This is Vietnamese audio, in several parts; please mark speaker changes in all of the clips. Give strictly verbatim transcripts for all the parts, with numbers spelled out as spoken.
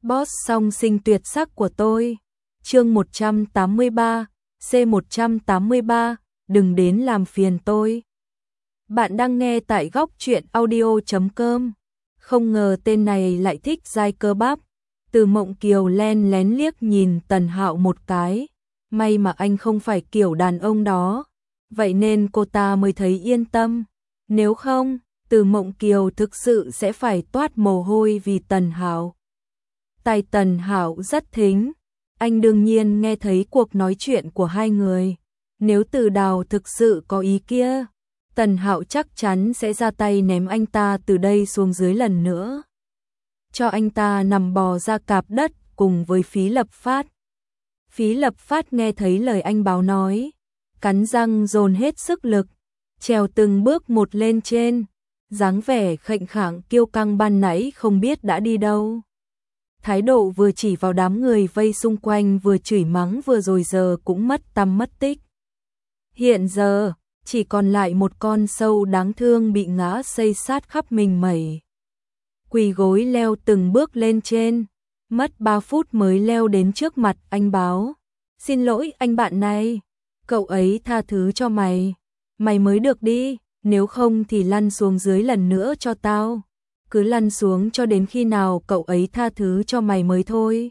Speaker 1: Boss song sinh tuyệt sắc của tôi. Chương một trăm tám mươi ba, C một trăm tám mươi ba, đừng đến làm phiền tôi. Bạn đang nghe tại góc truyện audio chấm com. Không ngờ tên này lại thích dai cơ bắp. Từ Mộng Kiều len lén liếc nhìn Tần Hạo một cái. May mà anh không phải kiểu đàn ông đó. Vậy nên cô ta mới thấy yên tâm. Nếu không, Từ Mộng Kiều thực sự sẽ phải toát mồ hôi vì Tần Hạo. Tai Tần Hạo rất thính. Anh đương nhiên nghe thấy cuộc nói chuyện của hai người. Nếu Từ Đào thực sự có ý kia, Tần Hạo chắc chắn sẽ ra tay ném anh ta từ đây xuống dưới lần nữa. Cho anh ta nằm bò ra cạp đất cùng với Phí Lập Phát. Phí Lập Phát nghe thấy lời anh báo nói, cắn răng dồn hết sức lực, trèo từng bước một lên trên, dáng vẻ khệnh khạng kiêu căng ban nãy không biết đã đi đâu. Thái độ vừa chỉ vào đám người vây xung quanh vừa chửi mắng vừa rồi giờ cũng mất tăm mất tích. Hiện giờ, chỉ còn lại một con sâu đáng thương bị ngã xây sát khắp mình mẩy. Quỳ gối leo từng bước lên trên, mất ba phút mới leo đến trước mặt anh báo. Xin lỗi anh bạn này, cậu ấy tha thứ cho mày. Mày mới được đi, nếu không thì lăn xuống dưới lần nữa cho tao. Cứ lăn xuống cho đến khi nào cậu ấy tha thứ cho mày mới thôi.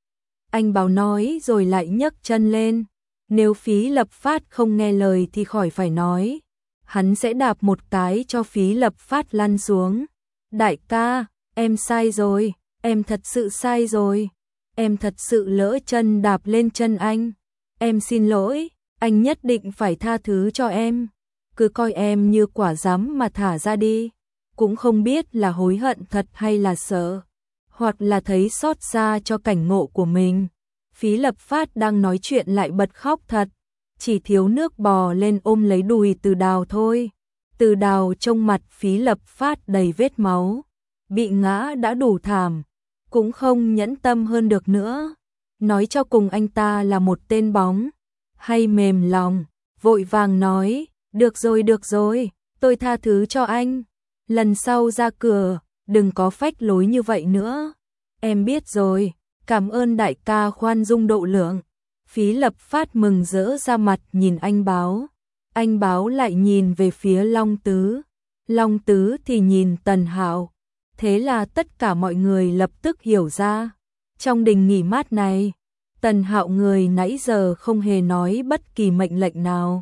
Speaker 1: Anh báo nói rồi lại nhấc chân lên. Nếu Phí Lập Phát không nghe lời thì khỏi phải nói. Hắn sẽ đạp một cái cho Phí Lập Phát lăn xuống. Đại ca, em sai rồi, em thật sự sai rồi. Em thật sự lỡ chân đạp lên chân anh. Em xin lỗi, anh nhất định phải tha thứ cho em. Cứ coi em như quả dám mà thả ra đi. Cũng không biết là hối hận thật hay là sợ, hoặc là thấy xót xa cho cảnh ngộ của mình. Phí Lập Phát đang nói chuyện lại bật khóc thật, chỉ thiếu nước bò lên ôm lấy đùi Từ Đào thôi. Từ Đào trông mặt Phí Lập Phát đầy vết máu, bị ngã đã đủ thảm, cũng không nhẫn tâm hơn được nữa. Nói cho cùng anh ta là một tên bóng, hay mềm lòng, vội vàng nói, được rồi được rồi, tôi tha thứ cho anh. Lần sau ra cửa, đừng có phách lối như vậy nữa. Em biết rồi, cảm ơn đại ca khoan dung độ lượng. Phí Lập Phát mừng rỡ ra mặt nhìn anh báo. Anh báo lại nhìn về phía Long Tứ. Long Tứ thì nhìn Tần Hạo. Thế là tất cả mọi người lập tức hiểu ra. Trong đình nghỉ mát này, Tần Hạo người nãy giờ không hề nói bất kỳ mệnh lệnh nào.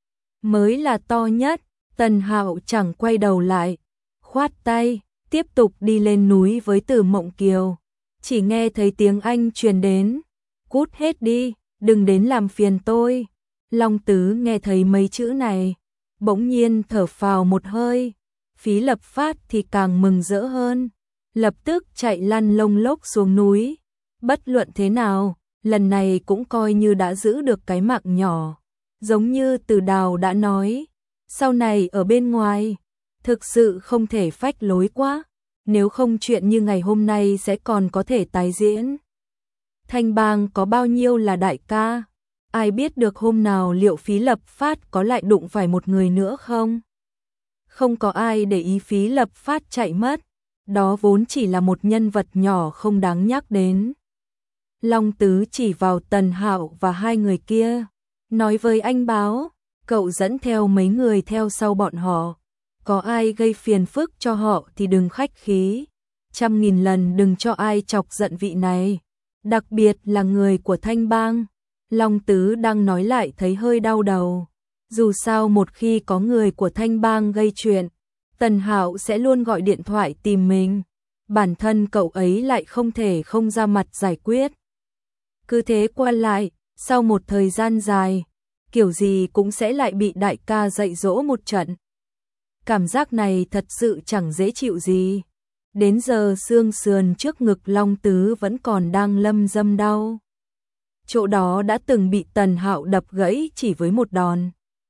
Speaker 1: Mới là to nhất. Tần Hạo chẳng quay đầu lại, khoát tay, tiếp tục đi lên núi với Từ Mộng Kiều. Chỉ nghe thấy tiếng anh truyền đến, cút hết đi, đừng đến làm phiền tôi. Long Tứ nghe thấy mấy chữ này, bỗng nhiên thở phào một hơi. Phí Lập Phát thì càng mừng rỡ hơn, lập tức chạy lăn lông lốc xuống núi. Bất luận thế nào, lần này cũng coi như đã giữ được cái mạng nhỏ. Giống như Từ Đào đã nói, sau này ở bên ngoài, thực sự không thể phách lối quá, nếu không chuyện như ngày hôm nay sẽ còn có thể tái diễn. Thanh Bang có bao nhiêu là đại ca, ai biết được hôm nào liệu Phí Lập Phát có lại đụng phải một người nữa không? Không có ai để ý Phí Lập Phát chạy mất, đó vốn chỉ là một nhân vật nhỏ không đáng nhắc đến. Long Tứ chỉ vào Tần Hạo và hai người kia, nói với anh báo, cậu dẫn theo mấy người theo sau bọn họ. Có ai gây phiền phức cho họ thì đừng khách khí. Trăm nghìn lần đừng cho ai chọc giận vị này. Đặc biệt là người của Thanh Bang. Long Tứ đang nói lại thấy hơi đau đầu. Dù sao một khi có người của Thanh Bang gây chuyện, Tần Hạo sẽ luôn gọi điện thoại tìm mình. Bản thân cậu ấy lại không thể không ra mặt giải quyết. Cứ thế qua lại, sau một thời gian dài, kiểu gì cũng sẽ lại bị đại ca dạy dỗ một trận. Cảm giác này thật sự chẳng dễ chịu gì. Đến giờ xương sườn trước ngực Long Tứ vẫn còn đang lâm dâm đau. Chỗ đó đã từng bị Tần Hạo đập gãy chỉ với một đòn.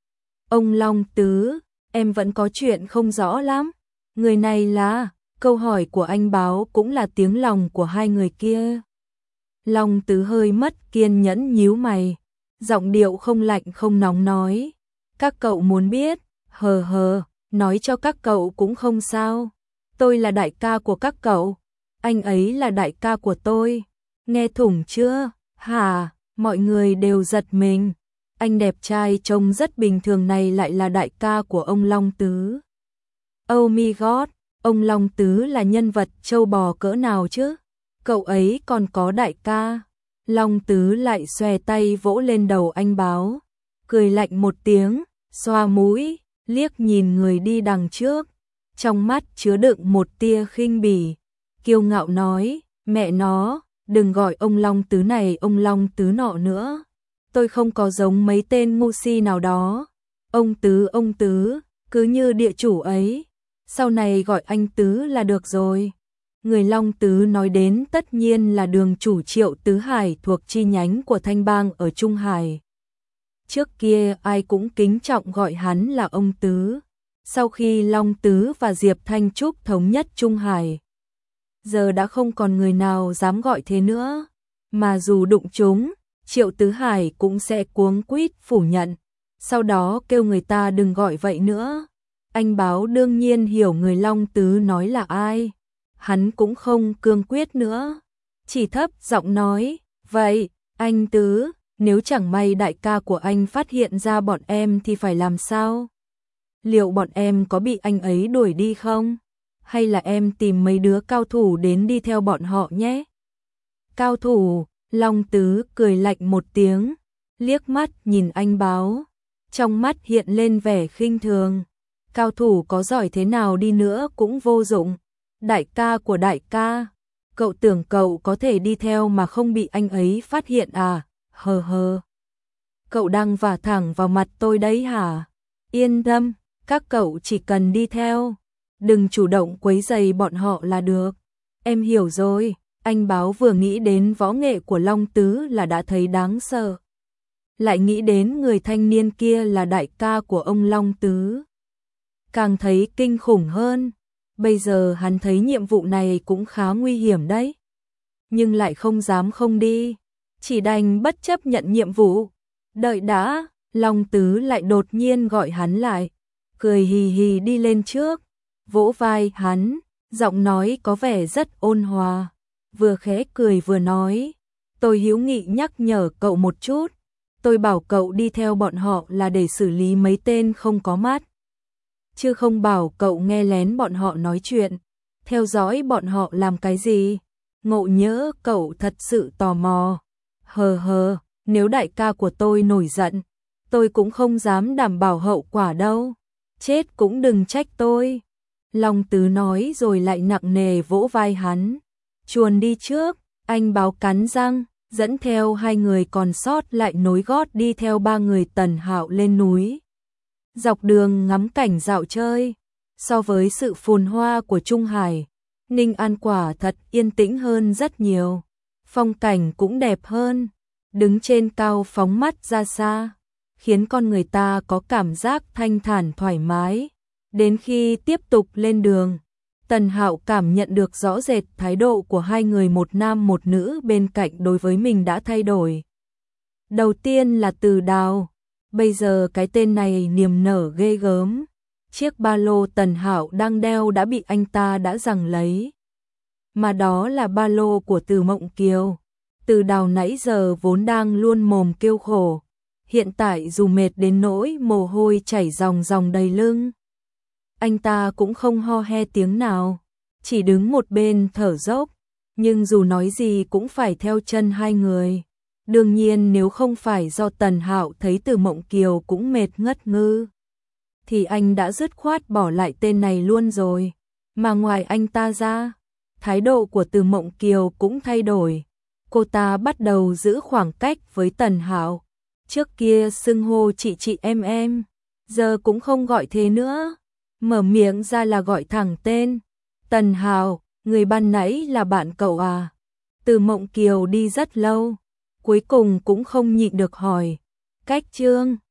Speaker 1: Ông Long Tứ, em vẫn có chuyện không rõ lắm. Người này là, câu hỏi của anh báo cũng là tiếng lòng của hai người kia. Long Tứ hơi mất kiên nhẫn nhíu mày, giọng điệu không lạnh không nóng nói. Các cậu muốn biết, hờ hờ. Nói cho các cậu cũng không sao. Tôi là đại ca của các cậu. anh ấy là đại ca của tôi. Nghe thủng chưa? Hả? Mọi người đều giật mình. Anh đẹp trai trông rất bình thường này lại là đại ca của ông Long Tứ. Oh my god, ông Long Tứ là nhân vật trâu bò cỡ nào chứ? Cậu ấy còn có đại ca. Long Tứ lại xòe tay vỗ lên đầu anh Báo, cười lạnh một tiếng, xoa mũi, liếc nhìn người đi đằng trước, trong mắt chứa đựng một tia khinh bỉ, kiêu ngạo nói, mẹ nó, đừng gọi ông Long Tứ này ông Long Tứ nọ nữa, tôi không có giống mấy tên ngu si nào đó, ông Tứ ông Tứ, cứ như địa chủ ấy, sau này gọi anh Tứ là được rồi. Người Long Tứ nói đến tất nhiên là đường chủ Triệu Tứ Hải thuộc chi nhánh của Thanh Bang ở Trung Hải. Trước kia ai cũng kính trọng gọi hắn là ông Tứ, sau khi Long Tứ và Diệp Thanh Trúc thống nhất Trung Hải, giờ đã không còn người nào dám gọi thế nữa, mà dù đụng chúng, Triệu Tứ Hải cũng sẽ cuống quýt phủ nhận, sau đó kêu người ta đừng gọi vậy nữa. Anh Báo đương nhiên hiểu người Long Tứ nói là ai. Hắn cũng không cương quyết nữa, chỉ thấp giọng nói, vậy, anh Tứ, nếu chẳng may đại ca của anh phát hiện ra bọn em thì phải làm sao? Liệu bọn em có bị anh ấy đuổi đi không? Hay là em tìm mấy đứa cao thủ đến đi theo bọn họ nhé? Cao thủ, Long Tứ cười lạnh một tiếng, liếc mắt nhìn anh Báo, trong mắt hiện lên vẻ khinh thường, cao thủ có giỏi thế nào đi nữa cũng vô dụng. Đại ca của đại ca, cậu tưởng cậu có thể đi theo mà không bị anh ấy phát hiện à, hờ hờ. Cậu đang vả thẳng vào mặt tôi đấy hả? Yên tâm, các cậu chỉ cần đi theo, đừng chủ động quấy rầy bọn họ là được. Em hiểu rồi, anh Báo vừa nghĩ đến võ nghệ của Long Tứ là đã thấy đáng sợ. Lại nghĩ đến người thanh niên kia là đại ca của ông Long Tứ, càng thấy kinh khủng hơn. Bây giờ hắn thấy nhiệm vụ này cũng khá nguy hiểm đấy, nhưng lại không dám không đi, chỉ đành bất chấp nhận nhiệm vụ. Đợi đã, Long Tứ lại đột nhiên gọi hắn lại, cười hì hì đi lên trước, vỗ vai hắn, giọng nói có vẻ rất ôn hòa, vừa khẽ cười vừa nói, tôi hữu nghị nhắc nhở cậu một chút, tôi bảo cậu đi theo bọn họ là để xử lý mấy tên không có mắt, chứ không bảo cậu nghe lén bọn họ nói chuyện, theo dõi bọn họ làm cái gì. Ngộ nhỡ cậu thật sự tò mò. Hờ hờ, nếu đại ca của tôi nổi giận, tôi cũng không dám đảm bảo hậu quả đâu. Chết cũng đừng trách tôi. Long Tứ nói rồi lại nặng nề vỗ vai hắn. Chuồn đi trước, anh Báo cắn răng, dẫn theo hai người còn sót lại nối gót đi theo ba người Tần Hạo lên núi. Dọc đường ngắm cảnh dạo chơi, so với sự phồn hoa của Trung Hải, Ninh An quả thật yên tĩnh hơn rất nhiều, phong cảnh cũng đẹp hơn, đứng trên cao phóng mắt ra xa, khiến con người ta có cảm giác thanh thản thoải mái. Đến khi tiếp tục lên đường, Tần Hạo cảm nhận được rõ rệt thái độ của hai người một nam một nữ bên cạnh đối với mình đã thay đổi. Đầu tiên là Từ Đào. Bây giờ cái tên này niềm nở ghê gớm. Chiếc ba lô Tần Hạo đang đeo đã bị anh ta đã giằng lấy. Mà đó là ba lô của Từ Mộng Kiều. Từ Đào nãy giờ vốn đang luôn mồm kêu khổ. Hiện tại dù mệt đến nỗi mồ hôi chảy ròng ròng đầy lưng, anh ta cũng không ho he tiếng nào, chỉ đứng một bên thở dốc. Nhưng dù nói gì cũng phải theo chân hai người. Đương nhiên nếu không phải do Tần Hạo thấy Từ Mộng Kiều cũng mệt ngất ngư, thì anh đã dứt khoát bỏ lại tên này luôn rồi. Mà ngoài anh ta ra, thái độ của Từ Mộng Kiều cũng thay đổi. Cô ta bắt đầu giữ khoảng cách với Tần Hạo. Trước kia xưng hô chị chị em em, giờ cũng không gọi thế nữa. Mở miệng ra là gọi thẳng tên. Tần Hạo, người ban nãy là bạn cậu à? Từ Mộng Kiều đi rất lâu, cuối cùng cũng không nhịn được hỏi. Cách Trương